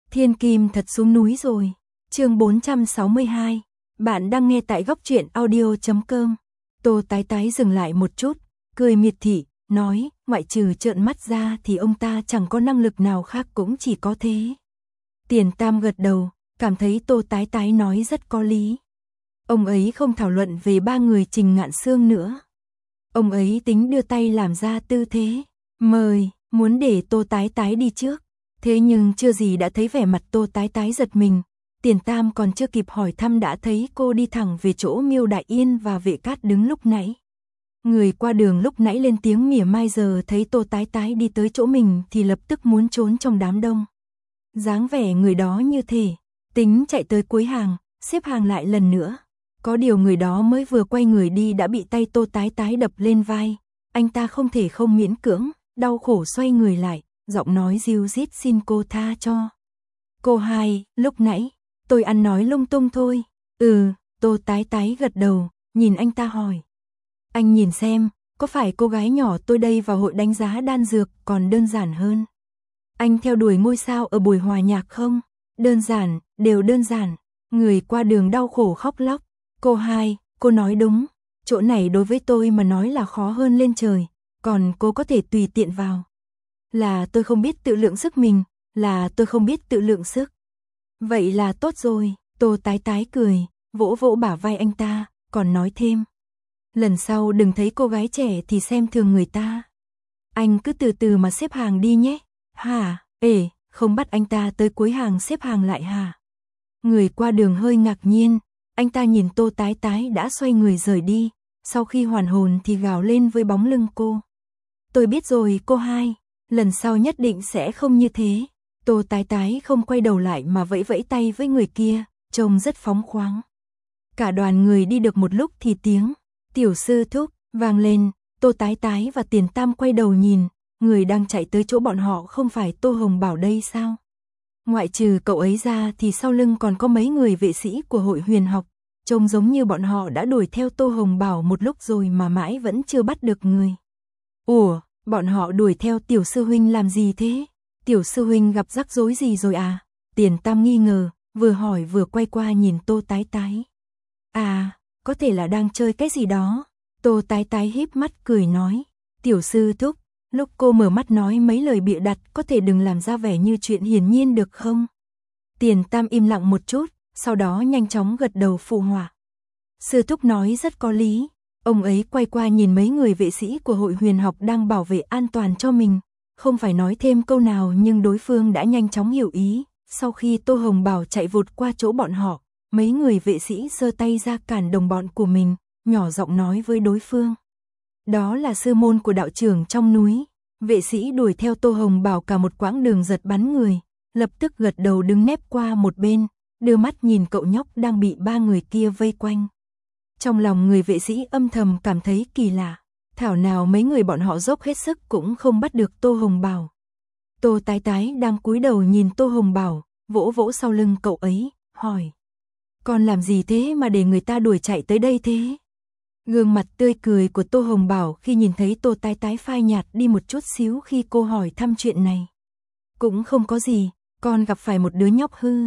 Thiên Kim thật xuống núi rồi. Chương 462. Bạn đang nghe tại góc truyện audio.com. Tô Tái Tái dừng lại một chút, cười miệt thị, nói, ngoại trừ trợn mắt ra thì ông ta chẳng có năng lực nào khác, cũng chỉ có thế. Tiền Tam gật đầu, cảm thấy Tô Tái Tái nói rất có lý. Ông ấy không thảo luận về ba người Trình Ngạn Sương nữa. Ông ấy tính đưa tay làm ra tư thế mời, muốn để Tô Tái Tái đi trước. Thế nhưng chưa gì đã thấy vẻ mặt Tô Tái Tái giật mình. Tiền Tam còn chưa kịp hỏi thăm đã thấy cô đi thẳng về chỗ Miêu Đại Yên và Vệ Cát đứng lúc nãy. Người qua đường lúc nãy lên tiếng mỉa mai giờ thấy Tô Tái Tái đi tới chỗ mình thì lập tức muốn trốn trong đám đông. Dáng vẻ người đó như thể tính chạy tới cuối hàng, xếp hàng lại lần nữa. Có điều người đó mới vừa quay người đi đã bị tay Tô Tái Tái đập lên vai. Anh ta không thể không miễn cưỡng, đau khổ xoay người lại, giọng nói ríu rít xin cô tha cho. Cô Hai, lúc nãy, tôi ăn nói lung tung thôi. Tô Tái Tái gật đầu, nhìn anh ta hỏi. Anh nhìn xem, có phải cô gái nhỏ tôi đây vào hội đánh giá đan dược còn đơn giản hơn? Anh theo đuổi ngôi sao ở buổi hòa nhạc không? Đơn giản, đều đơn giản. Người qua đường đau khổ khóc lóc. Cô Hai, cô nói đúng, chỗ này đối với tôi mà nói là khó hơn lên trời, còn cô có thể tùy tiện vào. Là tôi không biết tự lượng sức mình, là tôi không biết tự lượng sức. Vậy là tốt rồi, Tô Tái Tái cười, vỗ vỗ bả vai anh ta, còn nói thêm. Lần sau đừng thấy cô gái trẻ thì xem thường người ta. Anh cứ từ từ mà xếp hàng đi nhé. Hả, không bắt anh ta tới cuối hàng xếp hàng lại hả? Người qua đường hơi ngạc nhiên, anh ta nhìn Tô Tái Tái đã xoay người rời đi, sau khi hoàn hồn thì gào lên với bóng lưng cô. Tôi biết rồi cô Hai, lần sau nhất định sẽ không như thế. Tô Tái Tái không quay đầu lại mà vẫy vẫy tay với người kia, trông rất phóng khoáng. Cả đoàn người đi được một lúc thì tiếng tiểu sư thúc vang lên. Tô Tái Tái và Tiền Tam quay đầu nhìn, người đang chạy tới chỗ bọn họ không phải Tô Hồng Bảo đây sao? Ngoại trừ cậu ấy ra thì sau lưng còn có mấy người vệ sĩ của hội huyền học, trông giống như bọn họ đã đuổi theo Tô Hồng Bảo một lúc rồi mà mãi vẫn chưa bắt được người. Ủa, bọn họ đuổi theo tiểu sư huynh làm gì thế? Tiểu sư huynh gặp rắc rối gì rồi à? Tiền Tam nghi ngờ, vừa hỏi vừa quay qua nhìn Tô Tái Tái. À, có thể là đang chơi cái gì đó. Tô Tái Tái híp mắt cười nói. Tiểu sư thúc, lúc cô mở mắt nói mấy lời bịa đặt có thể đừng làm ra vẻ như chuyện hiển nhiên được không? Tiền Tam im lặng một chút, sau đó nhanh chóng gật đầu phụ họa. Sư thúc nói rất có lý. Ông ấy quay qua nhìn mấy người vệ sĩ của hội huyền học đang bảo vệ an toàn cho mình. Không phải nói thêm câu nào nhưng đối phương đã nhanh chóng hiểu ý. Sau khi Tô Hồng Bảo chạy vụt qua chỗ bọn họ, mấy người vệ sĩ giơ tay ra cản đồng bọn của mình, nhỏ giọng nói với đối phương. Đó là sư môn của đạo trưởng trong núi. Vệ sĩ đuổi theo Tô Hồng Bảo cả một quãng đường giật bắn người, lập tức gật đầu đứng nép qua một bên, đưa mắt nhìn cậu nhóc đang bị ba người kia vây quanh. Trong lòng người vệ sĩ âm thầm cảm thấy kỳ lạ, thảo nào mấy người bọn họ dốc hết sức cũng không bắt được Tô Hồng Bảo. Tô Tái Tái đang cúi đầu nhìn Tô Hồng Bảo, vỗ vỗ sau lưng cậu ấy, hỏi. Con làm gì thế mà để người ta đuổi chạy tới đây thế? Gương mặt tươi cười của Tô Hồng Bảo khi nhìn thấy Tô Tái Tái phai nhạt đi một chút xíu khi cô hỏi thăm chuyện này. Cũng không có gì, con gặp phải một đứa nhóc hư.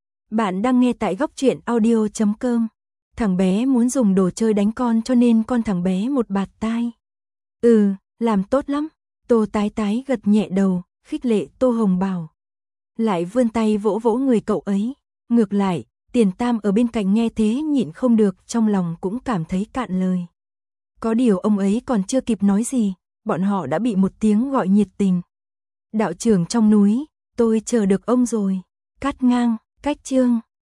Bạn đang nghe tại góc truyện audio.com. Thằng bé muốn dùng đồ chơi đánh con cho nên con thằng bé một bạt tai. Làm tốt lắm. Tô Tái Tái gật nhẹ đầu, khích lệ Tô Hồng Bảo. Lại vươn tay vỗ vỗ người cậu ấy. Ngược lại, Tiền Tam ở bên cạnh nghe thế nhịn không được, trong lòng cũng cảm thấy cạn lời. Có điều ông ấy còn chưa kịp nói gì, bọn họ đã bị một tiếng gọi nhiệt tình. Đạo trưởng trong núi, tôi chờ được ông rồi. Cắt ngang, cách chương.